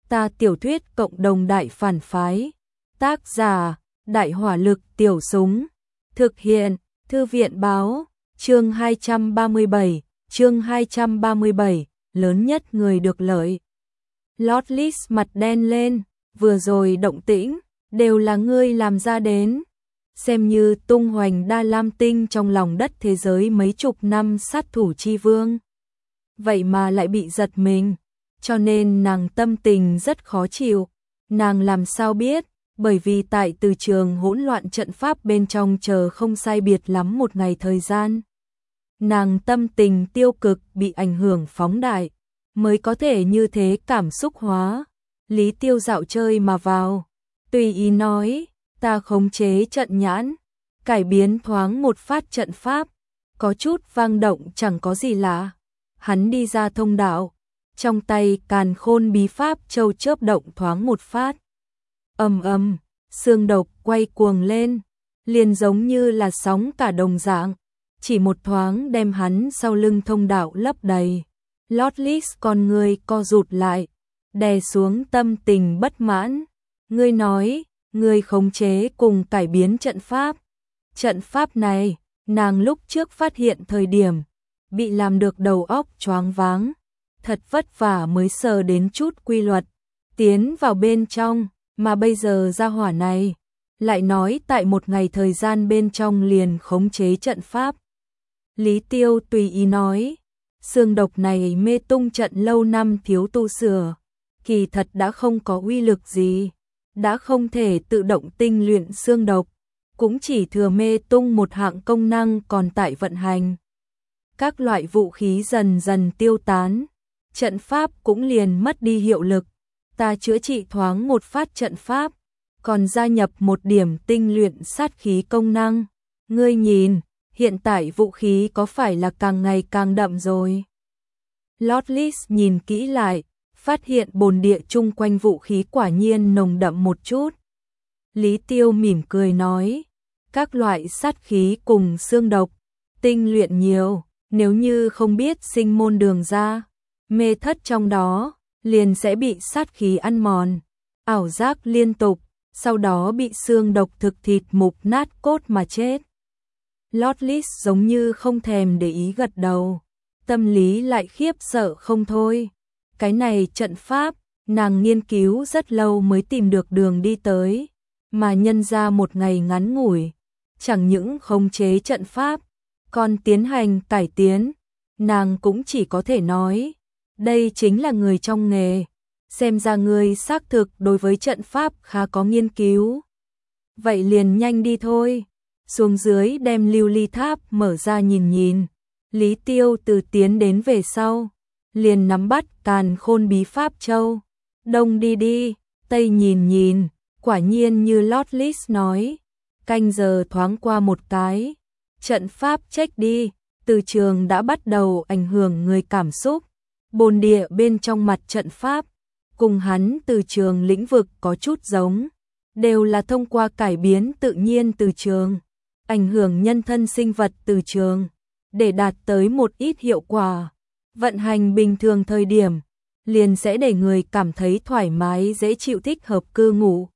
Ta tiểu thuyết cộng đồng đại phản phái. Tác giả: Đại hỏa lực tiểu súng. Thực hiện: Thư viện báo. Chương 237, lớn nhất người được lợi. Lotlis mặt đen lên, vừa rồi động tĩnh, đều là ngươi làm ra đến. Xem như tung hoành đa lam tinh trong lòng đất thế giới mấy chục năm sát thủ chi vương. Vậy mà lại bị giật mình, cho nên nàng tâm tình rất khó chịu. Nàng làm sao biết, bởi vì tại từ trường hỗn loạn trận pháp bên trong chờ không sai biệt lắm một ngày thời gian. Nàng tâm tình tiêu cực bị ảnh hưởng phóng đại, mới có thể như thế cảm xúc hóa. Lý Tiêu dạo chơi mà vào, tùy ý nói, ta khống chế trận nhãn, cải biến thoáng một phát trận pháp, có chút vang động chẳng có gì lạ. Hắn đi ra thông đạo, trong tay càn khôn bí pháp châu chớp động thoáng một phát. Ầm ầm, xương độc quay cuồng lên, liền giống như là sóng cả đồng dạng, chỉ một thoáng đem hắn sau lưng thông đạo lấp đầy. Lotlis con người co rụt lại, đè xuống tâm tình bất mãn. Ngươi nói, ngươi khống chế cùng cải biến trận pháp. Trận pháp này, nàng lúc trước phát hiện thời điểm, bị làm được đầu óc choáng váng. Thật vất vả mới sờ đến chút quy luật, tiến vào bên trong, mà bây giờ ra hỏa này, lại nói tại một ngày thời gian bên trong liền khống chế trận pháp. Lý Tiêu tùy ý nói, xương độc này mê tung trận lâu năm thiếu tu sửa, kỳ thật đã không có uy lực gì, đã không thể tự động tinh luyện xương độc, cũng chỉ thừa mê tung một hạng công năng còn tại vận hành. Các loại vũ khí dần dần tiêu tán, trận pháp cũng liền mất đi hiệu lực. Ta chữa trị thoáng một phát trận pháp, còn gia nhập một điểm tinh luyện sát khí công năng. Ngươi nhìn, hiện tại vũ khí có phải là càng ngày càng đậm rồi? Lotlis nhìn kỹ lại, phát hiện bồn địa chung quanh vũ khí quả nhiên nồng đậm một chút. Lý Tiêu mỉm cười nói, các loại sát khí cùng xương độc, tinh luyện nhiều, nếu như không biết sinh môn đường ra, mê thất trong đó, liền sẽ bị sát khí ăn mòn, ảo giác liên tục, sau đó bị xương độc thực thịt mục nát cốt mà chết. Lotlis giống như không thèm để ý gật đầu, tâm lý lại khiếp sợ không thôi. Cái này trận pháp, nàng nghiên cứu rất lâu mới tìm được đường đi tới, mà nhân ra một ngày ngắn ngủi, chẳng những khống chế trận pháp, còn tiến hành cải tiến, nàng cũng chỉ có thể nói, đây chính là người trong nghề, xem ra ngươi xác thực đối với trận pháp khá có nghiên cứu. Vậy liền nhanh đi thôi, xuống dưới đem lưu ly tháp mở ra nhìn nhìn. Lý Tiêu từ tiến đến về sau, liền nắm bắt càn khôn bí pháp châu, đông đi đi, tây nhìn nhìn, quả nhiên như Lotlis nói, canh giờ thoáng qua một cái, trận pháp check đi, từ trường đã bắt đầu ảnh hưởng người cảm xúc. Bồn địa bên trong mặt trận pháp, cùng hắn từ trường lĩnh vực có chút giống, đều là thông qua cải biến tự nhiên từ trường, ảnh hưởng nhân thân sinh vật từ trường, để đạt tới một ít hiệu quả. Vận hành bình thường thời điểm, liền sẽ để người cảm thấy thoải mái dễ chịu thích hợp cư ngụ.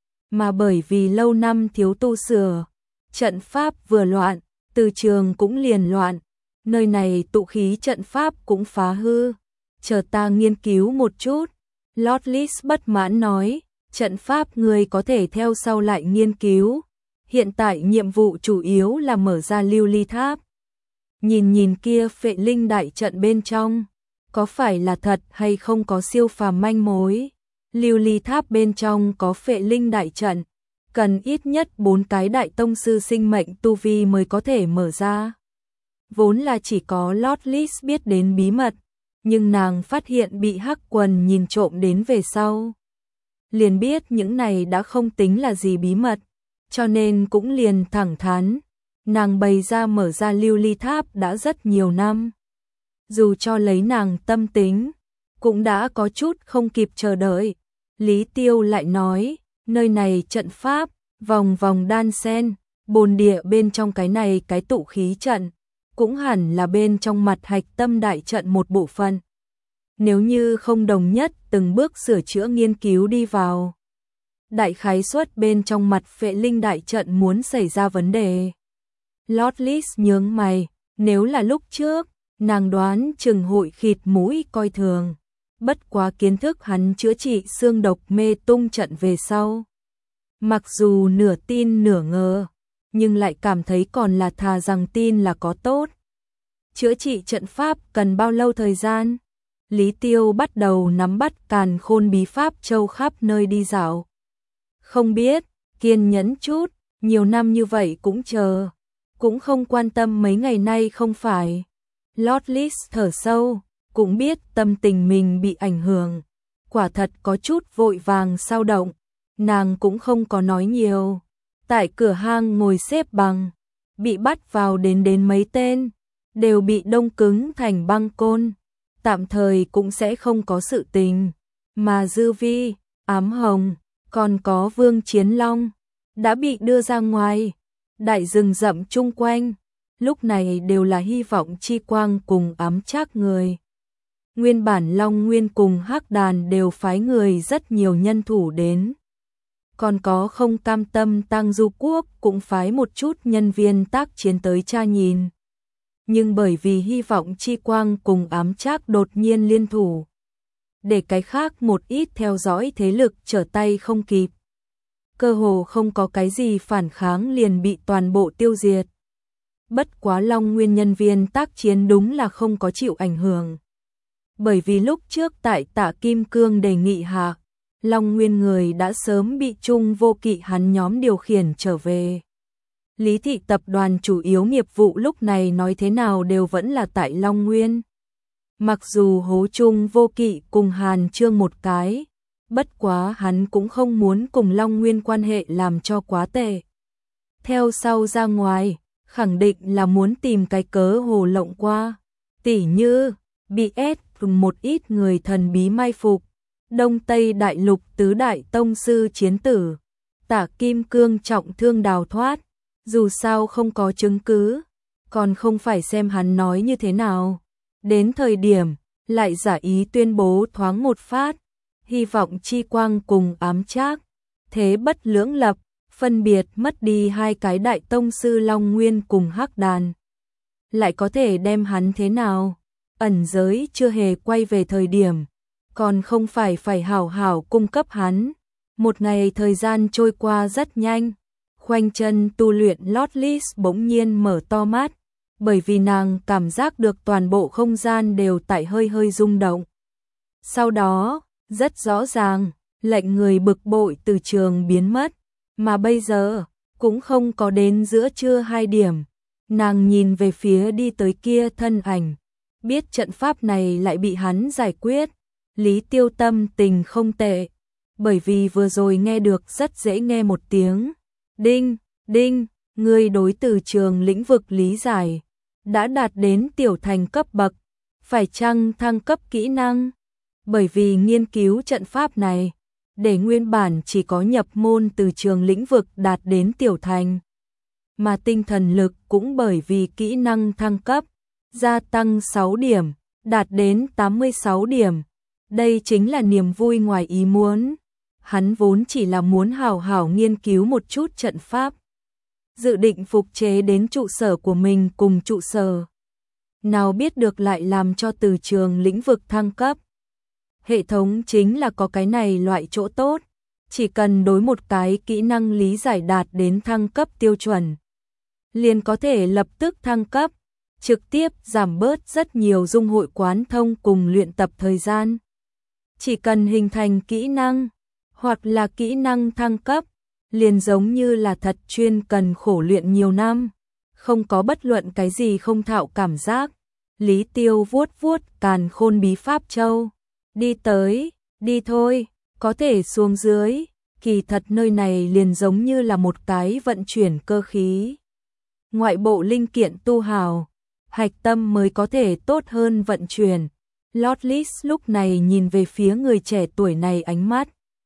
Mà bởi vì lâu năm thiếu tu sửa, trận pháp vừa loạn, từ trường cũng liền loạn, nơi này tụ khí trận pháp cũng phá hư. Chờ ta nghiên cứu một chút. Lotlis bất mãn nói, trận pháp người có thể theo sau lại nghiên cứu. Hiện tại nhiệm vụ chủ yếu là mở ra lưu ly tháp. Nhìn nhìn kia phệ linh đại trận bên trong, có phải là thật hay không có siêu phàm manh mối. Lưu ly tháp bên trong có phệ linh đại trận, cần ít nhất 4 cái đại tông sư sinh mệnh tu vi mới có thể mở ra. Vốn là chỉ có Lotlis biết đến bí mật, nhưng nàng phát hiện bị Hắc Quần nhìn trộm đến về sau. Liền biết những này đã không tính là gì bí mật, cho nên cũng liền thẳng thắn. Nàng bày ra mở ra lưu ly tháp đã rất nhiều năm. Dù cho lấy nàng tâm tính, cũng đã có chút không kịp chờ đợi. Lý Tiêu lại nói, nơi này trận pháp, vòng vòng đan sen, bồn địa bên trong cái này cái tụ khí trận, cũng hẳn là bên trong mặt hạch tâm đại trận một bộ phận. nếu như không đồng nhất từng bước sửa chữa nghiên cứu đi vào. Đại khái suất bên trong mặt Phệ Linh đại trận muốn xảy ra vấn đề. Lord Lis nhướng mày, nếu là lúc trước, nàng đoán chừng hội khịt mũi coi thường. Bất quá kiến thức hắn chữa trị xương độc mê tung trận về sau. Mặc dù nửa tin nửa ngờ, nhưng lại cảm thấy còn là thà rằng tin là có tốt. Chữa trị trận pháp cần bao lâu thời gian? Lý Tiêu bắt đầu nắm bắt càn khôn bí pháp châu khắp nơi đi dạo. Không biết, kiên nhẫn chút, nhiều năm như vậy cũng chờ. Cũng không quan tâm mấy ngày nay không phải. Lord Lis thở sâu, cũng biết tâm tình mình bị ảnh hưởng. Quả thật có chút vội vàng sao động. Nàng cũng không có nói nhiều. Tại cửa hang ngồi xếp bằng, bị bắt vào đến mấy tên, đều bị đông cứng thành băng côn. Tạm thời cũng sẽ không có sự tình. Mà Dư Vi, Ám Hồng, còn có Vương Chiến Long, đã bị đưa ra ngoài. Đại rừng rậm chung quanh, lúc này đều là hy vọng chi quang cùng ám trác người. Nguyên bản Long Nguyên cùng Hắc Đàn đều phái người rất nhiều nhân thủ đến. Còn có không cam tâm Tăng Du Quốc cũng phái một chút nhân viên tác chiến tới tra nhìn. Nhưng bởi vì hy vọng chi quang cùng ám trác đột nhiên liên thủ, để cái khác một ít theo dõi thế lực trở tay không kịp. Cơ hồ không có cái gì phản kháng liền bị toàn bộ tiêu diệt. Bất quá Long Nguyên nhân viên tác chiến đúng là không có chịu ảnh hưởng. Bởi vì lúc trước tại Tạ Kim Cương đề nghị hạ, Long Nguyên người đã sớm bị Trung Vô Kỵ hắn nhóm điều khiển trở về. Lý thị tập đoàn chủ yếu nghiệp vụ lúc này nói thế nào đều vẫn là tại Long Nguyên. Mặc dù hố Trung Vô Kỵ cùng Hàn Trương một cái, bất quá hắn cũng không muốn cùng Long Nguyên quan hệ làm cho quá tệ. Theo sau ra ngoài, khẳng định là muốn tìm cái cớ hồ lộng qua, tỉ như bị ép cùng một ít người thần bí mai phục. Đông Tây Đại Lục tứ đại tông sư chiến tử, Tạ Kim Cương trọng thương đào thoát, dù sao không có chứng cứ, còn không phải xem hắn nói như thế nào. Đến thời điểm, lại giả ý tuyên bố thoáng một phát, hy vọng chi quang cùng ám trác, thế bất lưỡng lập, phân biệt mất đi hai cái đại tông sư Long Nguyên cùng Hắc Đàn. Lại có thể đem hắn thế nào? Ẩn giới chưa hề quay về thời điểm, còn không phải hảo hảo cung cấp hắn. Một ngày thời gian trôi qua rất nhanh, khoanh chân tu luyện Lord Lis bỗng nhiên mở to mắt, bởi vì nàng cảm giác được toàn bộ không gian đều tại hơi hơi rung động. Sau đó, rất rõ ràng, lệnh người bực bội từ trường biến mất, mà bây giờ, cũng không có đến giữa trưa 2 điểm. Nàng nhìn về phía đi tới kia thân ảnh, biết trận pháp này lại bị hắn giải quyết. Lý Tiêu tâm tình không tệ, bởi vì vừa rồi nghe được rất dễ nghe một tiếng. Đinh, đinh, người đối từ trường lĩnh vực lý giải, đã đạt đến tiểu thành cấp bậc, phải chăng thăng cấp kỹ năng? Bởi vì nghiên cứu trận pháp này, để nguyên bản chỉ có nhập môn từ trường lĩnh vực đạt đến tiểu thành. Mà tinh thần lực cũng bởi vì kỹ năng thăng cấp, gia tăng 6 điểm, đạt đến 86 điểm. Đây chính là niềm vui ngoài ý muốn. Hắn vốn chỉ là muốn hào hào nghiên cứu một chút trận pháp, dự định phục chế đến trụ sở của mình cùng trụ sở. Nào biết được lại làm cho từ trường lĩnh vực thăng cấp. Hệ thống chính là có cái này loại chỗ tốt, chỉ cần đối một cái kỹ năng lý giải đạt đến thăng cấp tiêu chuẩn, liền có thể lập tức thăng cấp, trực tiếp giảm bớt rất nhiều dung hội quán thông cùng luyện tập thời gian. Chỉ cần hình thành kỹ năng, hoặc là kỹ năng thăng cấp, liền giống như là thật chuyên cần khổ luyện nhiều năm, không có bất luận cái gì không thạo cảm giác. Lý Tiêu vuốt vuốt càn khôn bí pháp châu, đi tới, đi thôi, có thể xuống dưới, kỳ thật nơi này liền giống như là một cái vận chuyển cơ khí. Ngoại bộ linh kiện tu hào, hạch tâm mới có thể tốt hơn vận chuyển. Lord Lis lúc này nhìn về phía người trẻ tuổi này ánh mắt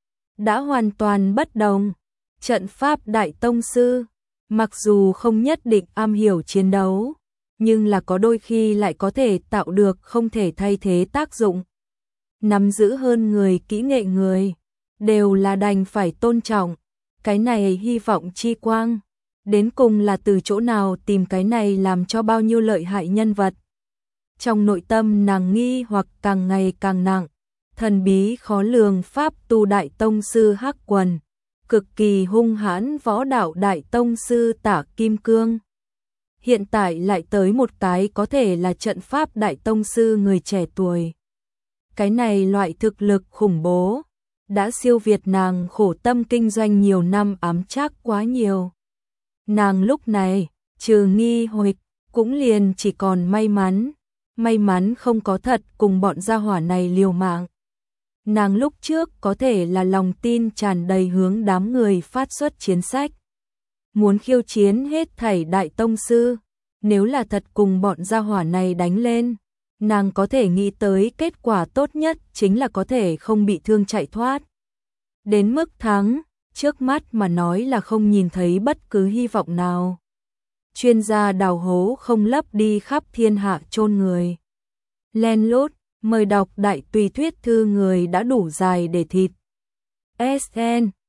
đã hoàn toàn bất đồng. Trận pháp đại tông sư, mặc dù không nhất định am hiểu chiến đấu, nhưng là có đôi khi lại có thể tạo được không thể thay thế tác dụng. nắm giữ hơn người kỹ nghệ người, đều là đành phải tôn trọng. Cái này hy vọng chi quang, đến cùng là từ chỗ nào tìm cái này làm cho bao nhiêu lợi hại nhân vật. Trong nội tâm nàng nghi hoặc càng ngày càng nặng, thần bí khó lường pháp tu đại tông sư Hắc Quần, cực kỳ hung hãn võ đạo đại tông sư Tả Kim Cương. Hiện tại lại tới một cái có thể là trận pháp đại tông sư người trẻ tuổi. Cái này loại thực lực khủng bố, đã siêu việt nàng khổ tâm kinh doanh nhiều năm ám trác quá nhiều. Nàng lúc này, trừ nghi hoặc, cũng liền chỉ còn may mắn không có thật cùng bọn gia hỏa này liều mạng. Nàng lúc trước có thể là lòng tin tràn đầy hướng đám người phát xuất chiến sách. Muốn khiêu chiến hết thảy đại tông sư, nếu là thật cùng bọn gia hỏa này đánh lên, nàng có thể nghĩ tới kết quả tốt nhất chính là có thể không bị thương chạy thoát. Đến mức thắng, trước mắt mà nói là không nhìn thấy bất cứ hy vọng nào. Chuyên gia đào hố không lấp đi khắp thiên hạ chôn người. Len lút, mời đọc đại tùy thuyết thư người đã đủ dài để thịt. SN